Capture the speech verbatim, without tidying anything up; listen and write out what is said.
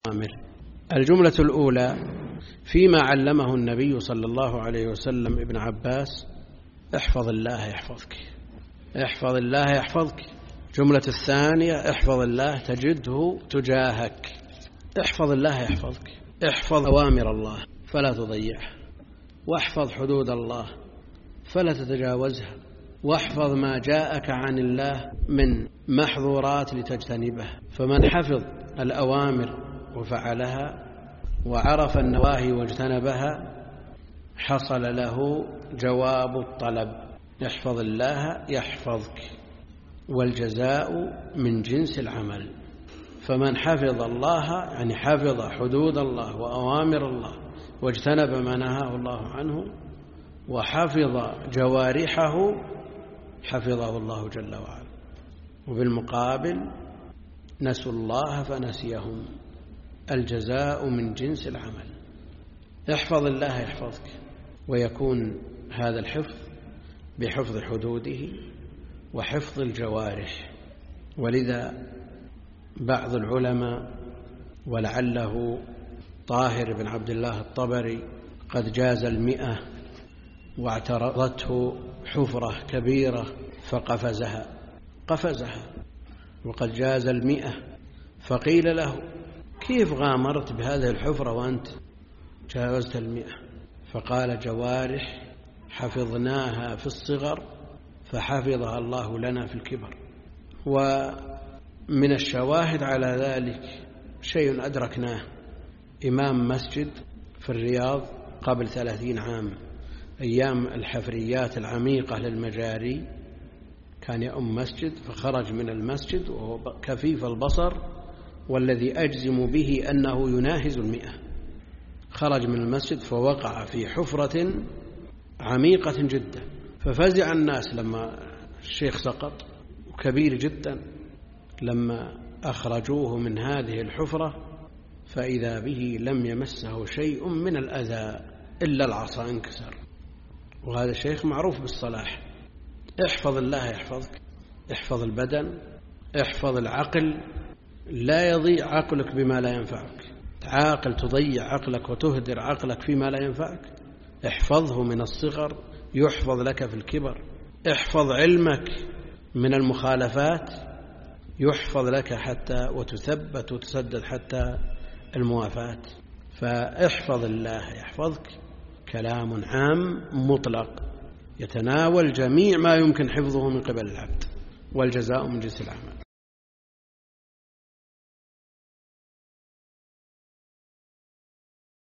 الأوامر. الجملة الأولى فيما علمه النبي صلى الله عليه وسلم ابن عباس: احفظ الله يحفظك، احفظ الله يحفظك. الجملة الثانية: احفظ الله تجده تجاهك، احفظ الله يحفظك. احفظ أوامر الله فلا تضيعها، واحفظ حدود الله فلا تتجاوزها، واحفظ ما جاءك عن الله من محظورات لتجتنبها. فمن حفظ الأوامر وفعلها وعرف النواهي واجتنبها حصل له جواب الطلب: احفظ الله يحفظك، والجزاء من جنس العمل. فمن حفظ الله يعني حفظ حدود الله وأوامر الله واجتنب ما نهاه الله عنه وحفظ جوارحه حفظه الله جل وعلا. وبالمقابل نسوا الله فنسيهم، الجزاء من جنس العمل. احفظ الله يحفظك، ويكون هذا الحفظ بحفظ حدوده وحفظ الجوارح. ولذا بعض العلماء ولعله طاهر بن عبد الله الطبري قد جاز المئة واعترضته حفرة كبيرة فقفزها قفزها وقد جاز المئة، فقيل له: كيف غامرت بهذه الحفرة وأنت جاوزت المئة؟ فقال: جوارح حفظناها في الصغر فحفظها الله لنا في الكبر. ومن الشواهد على ذلك شيء أدركناه: إمام مسجد في الرياض قبل ثلاثين عام أيام الحفريات العميقة للمجاري، كان يؤم مسجد فخرج من المسجد وهو كفيف البصر والذي أجزم به أنه يناهز المئة. خرج من المسجد فوقع في حفرة عميقة جدا، ففزع الناس لما الشيخ سقط، وكبير جدا. لما أخرجوه من هذه الحفرة فإذا به لم يمسه شيء من الأذى إلا العصا انكسر. وهذا الشيخ معروف بالصلاح. احفظ الله يحفظك، احفظ البدن، احفظ العقل، لا يضيع عقلك بما لا ينفعك. عاقل تضيع عقلك وتهدر عقلك فيما لا ينفعك، احفظه من الصغر يحفظ لك في الكبر. احفظ علمك من المخالفات يحفظ لك حتى وتثبت وتسدد حتى الموافاة. فاحفظ الله يحفظك كلام عام مطلق يتناول جميع ما يمكن حفظه من قبل العبد، والجزاء من جنس العمل.